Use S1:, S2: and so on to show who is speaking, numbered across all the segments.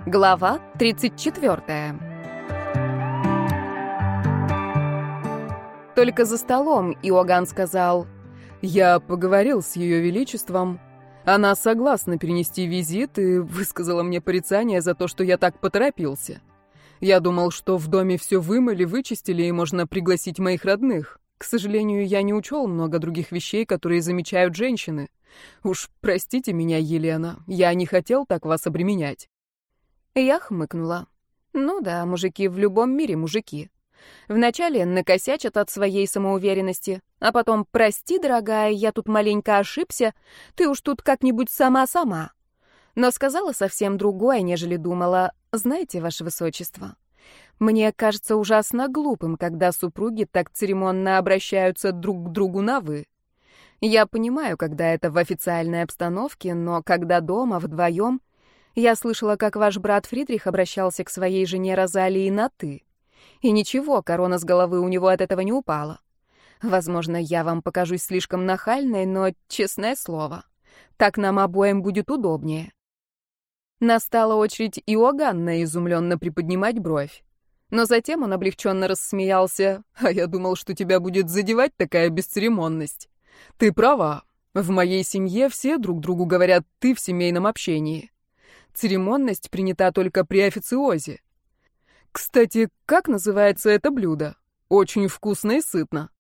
S1: Глава 34. Только за столом Иоганн сказал: «Я поговорил с Ее Величеством. Она согласна перенести визит и высказала мне порицание за то, что я так поторопился. Я думал, что в доме все вымыли, вычистили и можно пригласить моих родных. К сожалению, я не учел много других вещей, которые замечают женщины. Уж простите меня, Елена, я не хотел так вас обременять». Я хмыкнула. Ну да, мужики в любом мире мужики. Вначале накосячат от своей самоуверенности, а потом: «Прости, дорогая, я тут маленько ошибся, ты уж тут как-нибудь сама-сама». Но сказала совсем другое, нежели думала. «Знаете, Ваше Высочество, мне кажется ужасно глупым, когда супруги так церемонно обращаются друг к другу на «вы». Я понимаю, когда это в официальной обстановке, но когда дома, вдвоем. Я слышала, как ваш брат Фридрих обращался к своей жене Розалии на «ты». И ничего, корона с головы у него от этого не упала. Возможно, я вам покажусь слишком нахальной, но, честное слово, так нам обоим будет удобнее». Настала очередь Иоганна изумленно приподнимать бровь. Но затем он облегченно рассмеялся. «А я думал, что тебя будет задевать такая бесцеремонность. Ты права. В моей семье все друг другу говорят «ты» в семейном общении. Церемонность принята только при официозе. Кстати, как называется это блюдо? Очень вкусно и сытно».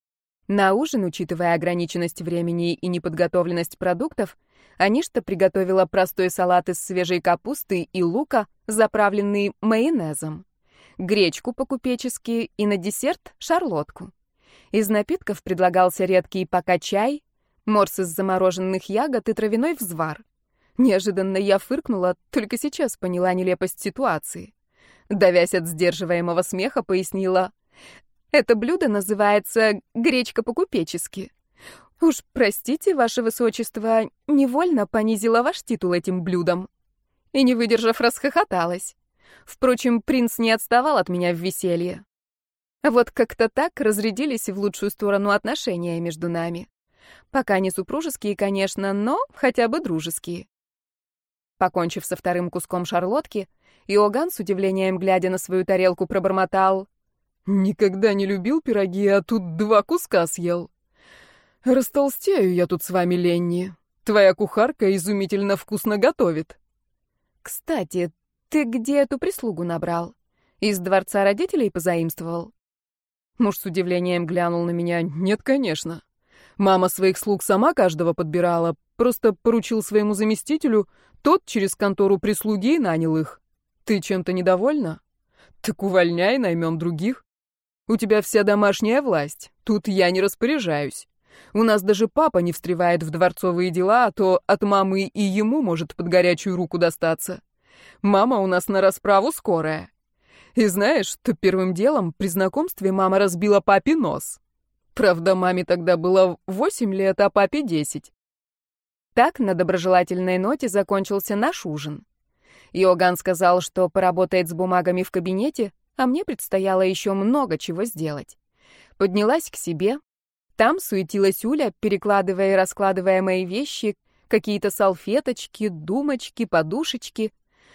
S1: На ужин, учитывая ограниченность времени и неподготовленность продуктов, Аништа приготовила простой салат из свежей капусты и лука, заправленный майонезом, гречку по-купечески и на десерт шарлотку. Из напитков предлагался редкий пока чай, морс из замороженных ягод и травяной взвар. Неожиданно я фыркнула, только сейчас поняла нелепость ситуации. Давясь от сдерживаемого смеха, пояснила: «Это блюдо называется гречка по-купечески. Уж простите, Ваше Высочество, невольно понизила ваш титул этим блюдом». И, не выдержав, расхохоталась. Впрочем, принц не отставал от меня в веселье. Вот как-то так разрядились в лучшую сторону отношения между нами. Пока не супружеские, конечно, но хотя бы дружеские. Покончив со вторым куском шарлотки, Иоганн, с удивлением глядя на свою тарелку, пробормотал: «Никогда не любил пироги, а тут 2 куска съел. Растолстею я тут с вами, Ленни. Твоя кухарка изумительно вкусно готовит». «Кстати, ты где эту прислугу набрал? Из дворца родителей позаимствовал?» Муж с удивлением глянул на меня. «Нет, конечно. Мама своих слуг сама каждого подбирала, просто поручил своему заместителю, тот через контору прислуги нанял их. Ты чем-то недовольна? Так увольняй, наймем других. У тебя вся домашняя власть, тут я не распоряжаюсь. У нас даже папа не встревает в дворцовые дела, а то от мамы и ему может под горячую руку достаться. Мама у нас на расправу скорая. И знаешь, что первым делом при знакомстве мама разбила папе нос? Правда, маме тогда было 8 лет, а папе 10. Так, на доброжелательной ноте закончился наш ужин. Иоганн сказал, что поработает с бумагами в кабинете, а мне предстояло еще много чего сделать. Поднялась к себе. Там суетилась Уля, перекладывая и раскладывая мои вещи, какие-то салфеточки, думочки, подушечки.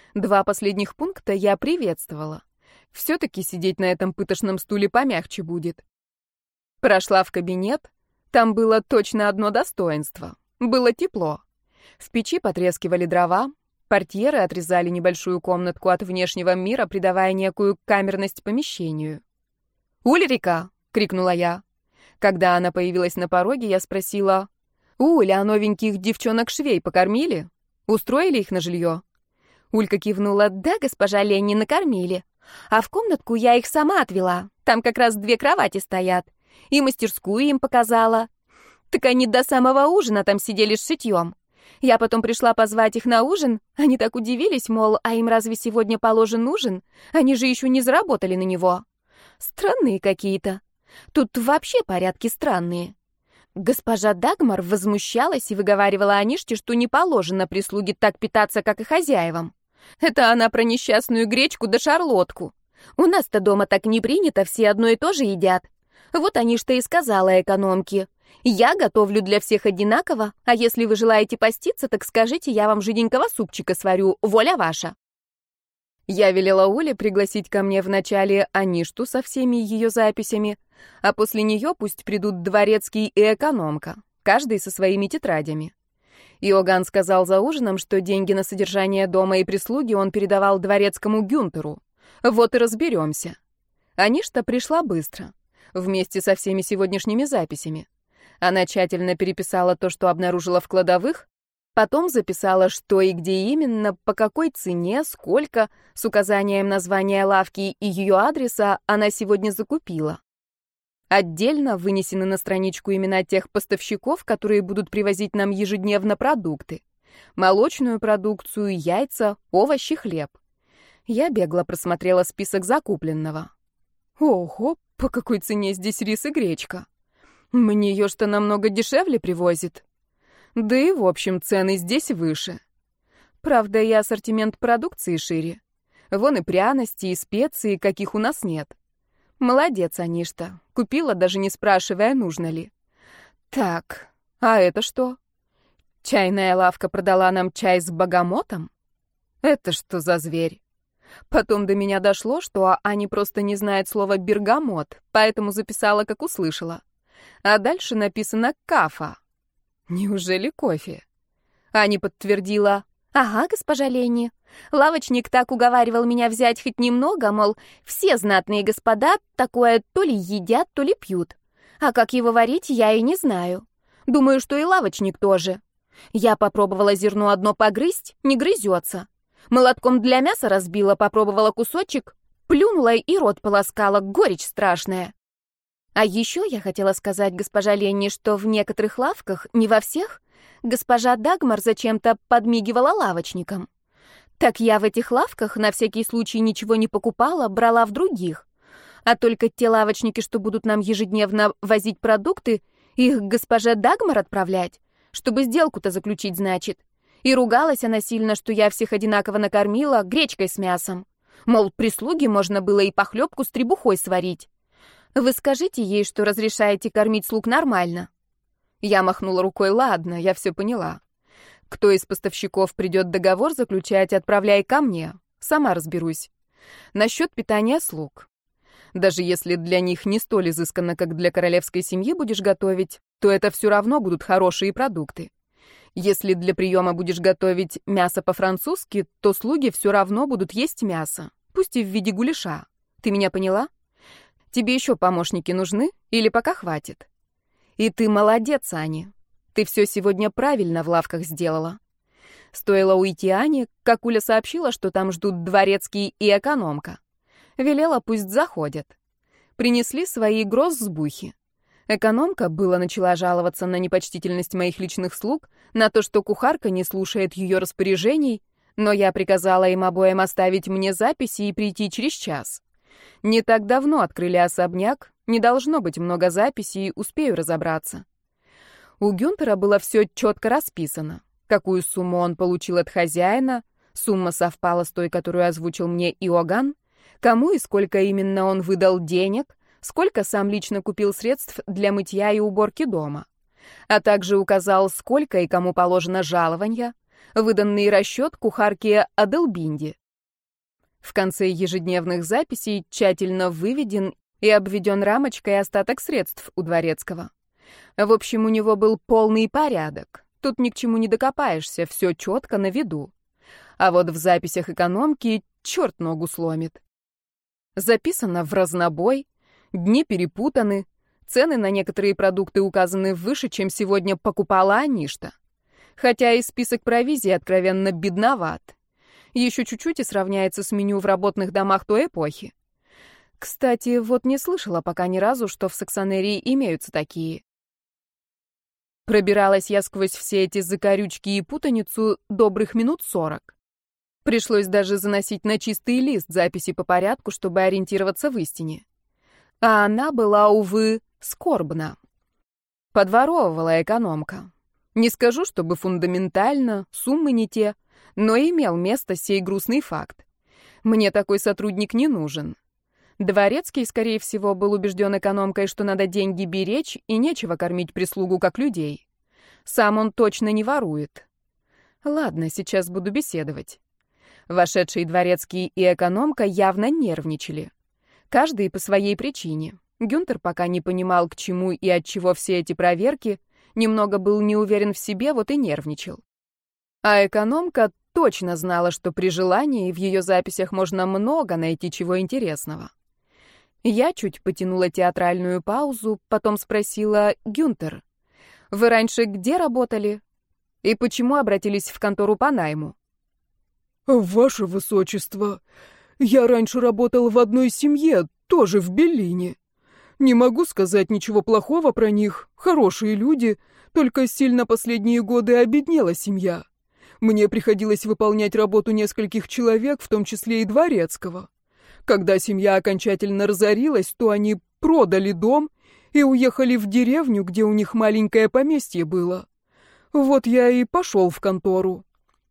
S1: 2 последних пункта я приветствовала. Все-таки сидеть на этом пытошном стуле помягче будет. Прошла в кабинет. Там было точно одно достоинство. Было тепло. В печи потрескивали дрова, портьеры отрезали небольшую комнатку от внешнего мира, придавая некую камерность помещению. «Ульрика!» — крикнула я. Когда она появилась на пороге, я спросила: «Уля, а новеньких девчонок-швей покормили? Устроили их на жилье?» Улька кивнула: «Да, госпожа Ленни, накормили. А в комнатку я их сама отвела. Там как раз 2 кровати стоят. И мастерскую им показала. Так они до самого ужина там сидели с шитьем. Я потом пришла позвать их на ужин. Они так удивились, мол, а им разве сегодня положен ужин? Они же еще не заработали на него. Странные какие-то. Тут вообще порядки странные». Госпожа Дагмар возмущалась и выговаривала Аниште, что не положено прислуге так питаться, как и хозяевам. Это она про несчастную гречку да шарлотку. У нас-то дома так не принято, все одно и то же едят. Вот Аништа и сказала экономке: «Я готовлю для всех одинаково, а если вы желаете поститься, так скажите, я вам жиденького супчика сварю, воля ваша». Я велела Оле пригласить ко мне вначале Аништу со всеми ее записями, а после нее пусть придут дворецкий и экономка, каждый со своими тетрадями. Иоганн сказал за ужином, что деньги на содержание дома и прислуги он передавал дворецкому Гюнтеру. Вот и разберемся. Аништа пришла быстро, вместе со всеми сегодняшними записями. Она тщательно переписала то, что обнаружила в кладовых, потом записала, что и где именно, по какой цене, сколько, с указанием названия лавки и ее адреса она сегодня закупила. Отдельно вынесены на страничку имена тех поставщиков, которые будут привозить нам ежедневно продукты. Молочную продукцию, яйца, овощи, хлеб. Я бегло просмотрела список закупленного. Ого, по какой цене здесь рис и гречка? Мне ее что намного дешевле привозит. Да и в общем цены здесь выше. Правда, и ассортимент продукции шире. Вон и пряности, и специи, каких у нас нет. Молодец, Аништа. Купила, даже не спрашивая, нужно ли. Так, а это что? Чайная лавка продала нам чай с богомотом? Это что за зверь? Потом до меня дошло, что Аня просто не знает слова «бергамот», поэтому записала, как услышала. А дальше написано «кафа». Неужели кофе? Аня подтвердила: «Ага, госпожа Ленни. Лавочник так уговаривал меня взять хоть немного, мол, все знатные господа такое то ли едят, то ли пьют. А как его варить, я и не знаю. Думаю, что и лавочник тоже. Я попробовала зерно одно погрызть, не грызется. Молотком для мяса разбила, попробовала кусочек, плюнула и рот полоскала, горечь страшная. А еще я хотела сказать госпожа Ленни, что в некоторых лавках, не во всех, госпожа Дагмар зачем-то подмигивала лавочникам. Так я в этих лавках на всякий случай ничего не покупала, брала в других. А только те лавочники, что будут нам ежедневно возить продукты, их госпоже Дагмар отправлять, чтобы сделку-то заключить, значит. И ругалась она сильно, что я всех одинаково накормила гречкой с мясом. Мол, прислуге можно было и похлебку с требухой сварить. Вы скажите ей, что разрешаете кормить слуг нормально. Я махнула рукой: ладно, я все поняла. Кто из поставщиков придет договор заключать, отправляй ко мне. Сама разберусь. Насчет питания слуг. Даже если для них не столь изысканно, как для королевской семьи будешь готовить, то это все равно будут хорошие продукты. Если для приема будешь готовить мясо по-французски, то слуги все равно будут есть мясо, пусть и в виде гуляша. Ты меня поняла? Тебе еще помощники нужны или пока хватит? И ты молодец, Аня. Ты все сегодня правильно в лавках сделала. Стоило уйти Ане, как Уля сообщила, что там ждут дворецкий и экономка. Велела, пусть заходят. Принесли свои гроссбухи. Экономка было начала жаловаться на непочтительность моих личных слуг, на то, что кухарка не слушает ее распоряжений, но я приказала им обоим оставить мне записи и прийти через час. Не так давно открыли особняк, не должно быть много записей, успею разобраться. У Гюнтера было все четко расписано. Какую сумму он получил от хозяина, сумма совпала с той, которую озвучил мне Иоганн, кому и сколько именно он выдал денег, сколько сам лично купил средств для мытья и уборки дома, а также указал, сколько и кому положено жалования, выданный расчет кухарке Аделбинде. В конце ежедневных записей тщательно выведен и обведен рамочкой остаток средств у дворецкого. В общем, у него был полный порядок. Тут ни к чему не докопаешься, все четко на виду. А вот в записях экономки черт ногу сломит. Записано в разнобой, дни перепутаны, цены на некоторые продукты указаны выше, чем сегодня покупала Аништа. Хотя и список провизии откровенно бедноват. Еще чуть-чуть и сравняется с меню в работных домах той эпохи. Кстати, вот не слышала пока ни разу, что в Саксонерии имеются такие. Пробиралась я сквозь все эти закорючки и путаницу добрых минут 40. Пришлось даже заносить на чистый лист записи по порядку, чтобы ориентироваться в истине. А она была, увы, скорбна. Подворовывала экономка. Не скажу, чтобы фундаментально, суммы не те, но имел место сей грустный факт. Мне такой сотрудник не нужен. Дворецкий, скорее всего, был убежден экономкой, что надо деньги беречь и нечего кормить прислугу как людей. Сам он точно не ворует. Ладно, сейчас буду беседовать. Вошедший дворецкий и экономка явно нервничали. Каждый по своей причине. Гюнтер пока не понимал, к чему и от чего все эти проверки, немного был не уверен в себе, вот и нервничал. А экономка точно знала, что при желании в ее записях можно много найти чего интересного. Я чуть потянула театральную паузу, потом спросила: «Гюнтер, вы раньше где работали? И почему обратились в контору по найму?»
S2: «Ваше высочество, я раньше работал в одной семье, тоже в Беллине. Не могу сказать ничего плохого про них, хорошие люди, только сильно последние годы обеднела семья. Мне приходилось выполнять работу нескольких человек, в том числе и дворецкого. Когда семья окончательно разорилась, то они продали дом и уехали в деревню, где у них маленькое поместье было. Вот я и пошел в контору».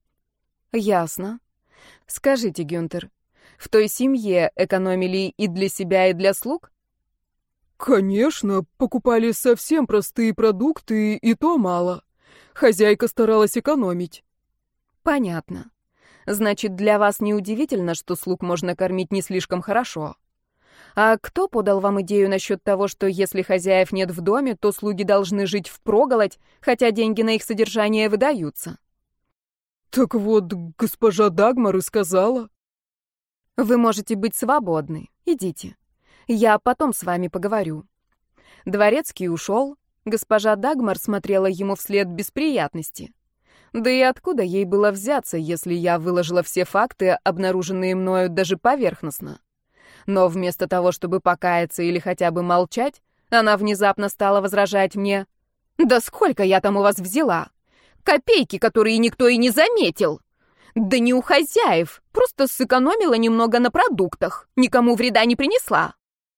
S1: «Ясно. Скажите, Гюнтер, в той семье экономили и для себя, и для слуг?»
S2: «Конечно, покупали совсем простые продукты, и то мало. Хозяйка старалась экономить».
S1: «Понятно. Значит, для вас неудивительно, что слуг можно кормить не слишком хорошо. А кто подал вам идею насчет того, что если хозяев нет в доме, то слуги должны жить впроголодь, хотя деньги на их содержание выдаются?»
S2: «Так вот, госпожа Дагмар и сказала».
S1: «Вы можете быть свободны. Идите. Я потом с вами поговорю». Дворецкий ушел. Госпожа Дагмар смотрела ему вслед без приятности. Да и откуда ей было взяться, если я выложила все факты, обнаруженные мною даже поверхностно? Но вместо того, чтобы покаяться или хотя бы молчать, она внезапно стала возражать мне: «Да сколько я там у вас взяла? Копейки, которые никто и не заметил! Да не у хозяев, просто сэкономила немного на продуктах, никому вреда не принесла».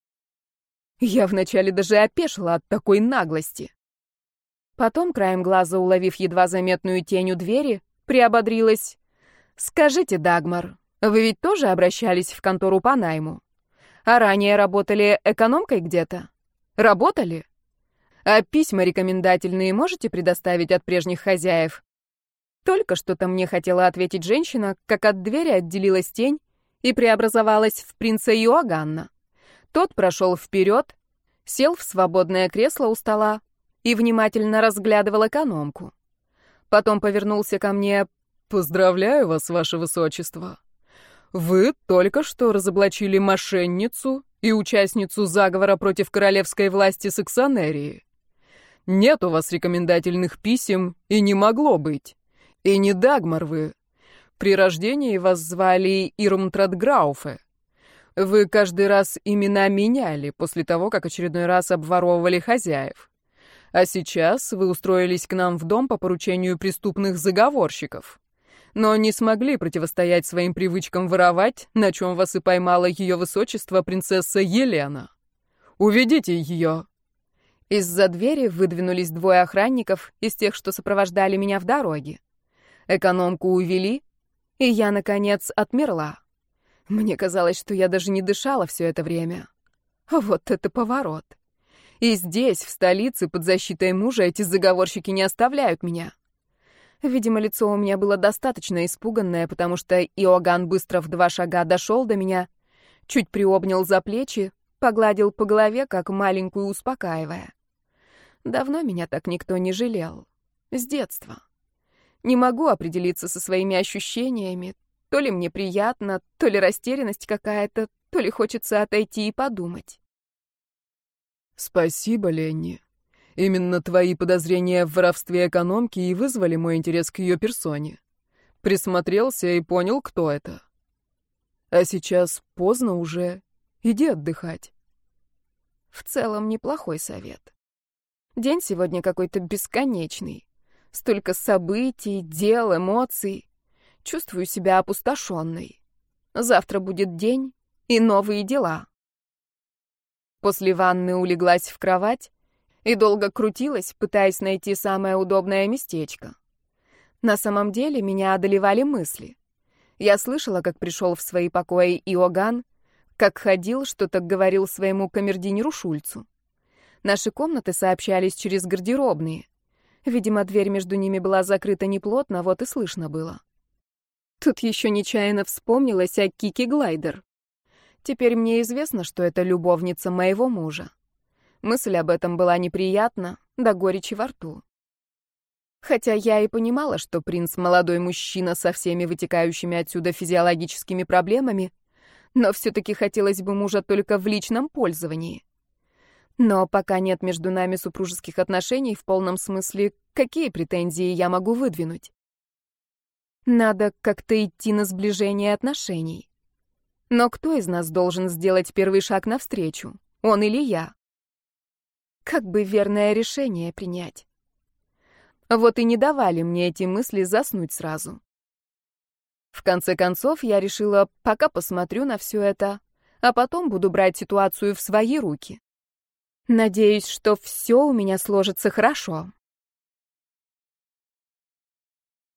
S1: Я вначале даже опешила от такой наглости. Потом, краем глаза уловив едва заметную тень у двери, приободрилась: «Скажите, Дагмар, вы ведь тоже обращались в контору по найму? А ранее работали экономкой где-то? Работали? А письма рекомендательные можете предоставить от прежних хозяев?» Только что-то мне хотела ответить женщина, как от двери отделилась тень и преобразовалась в принца Иоганна. Тот прошел вперед, сел в свободное кресло у стола и внимательно разглядывал экономку. Потом повернулся ко мне:
S2: «Поздравляю вас, ваше высочество. Вы только что разоблачили мошенницу и участницу заговора против королевской власти Саксонерии. Нет у вас рекомендательных писем и не могло быть. И не Дагмар вы. При рождении вас звали Ирмтрадграуфе. Вы каждый раз имена меняли после того, как очередной раз обворовывали хозяев. А сейчас вы устроились к нам в дом по поручению преступных заговорщиков, но не смогли противостоять своим привычкам воровать, на чем вас и поймала ее высочество принцесса Елена. Уведите ее».
S1: Из-за двери выдвинулись двое охранников из тех, что сопровождали меня в дороге. Экономку увели, и я, наконец, отмерла. Мне казалось, что я даже не дышала все это время. Вот это поворот. И здесь, в столице, под защитой мужа, эти заговорщики не оставляют меня. Видимо, лицо у меня было достаточно испуганное, потому что Иоганн быстро в 2 шага дошел до меня, чуть приобнял за плечи, погладил по голове, как маленькую, успокаивая. Давно меня так никто не жалел. С детства. Не могу определиться со своими ощущениями. То ли мне приятно, то ли растерянность какая-то, то ли хочется отойти и подумать.
S2: «Спасибо, Ленни. Именно твои подозрения в воровстве экономки и вызвали мой интерес к ее персоне. Присмотрелся и понял, кто это. А сейчас поздно уже. Иди отдыхать».
S1: В целом неплохой совет. День сегодня какой-то бесконечный. Столько событий, дел, эмоций. Чувствую себя опустошенной. Завтра будет день и новые дела. После ванны улеглась в кровать и долго крутилась, пытаясь найти самое удобное местечко. На самом деле меня одолевали мысли. Я слышала, как пришел в свои покои Иоганн, как ходил, что-то говорил своему камердинеру Шульцу. Наши комнаты сообщались через гардеробные. Видимо, дверь между ними была закрыта неплотно, вот и слышно было. Тут еще нечаянно вспомнилась о Кики Глайдер. Теперь мне известно, что это любовница моего мужа. Мысль об этом была неприятна, до горечи во рту. Хотя я и понимала, что принц — молодой мужчина со всеми вытекающими отсюда физиологическими проблемами, но все-таки хотелось бы мужа только в личном пользовании. Но пока нет между нами супружеских отношений в полном смысле, какие претензии я могу выдвинуть? Надо как-то идти на сближение отношений. Но кто из нас должен сделать первый шаг навстречу? Он или я? Как бы верное решение принять? Вот и не давали мне эти мысли заснуть сразу. В конце концов, я решила, пока посмотрю на все это, а потом буду брать ситуацию в свои руки. Надеюсь, что все у меня сложится хорошо.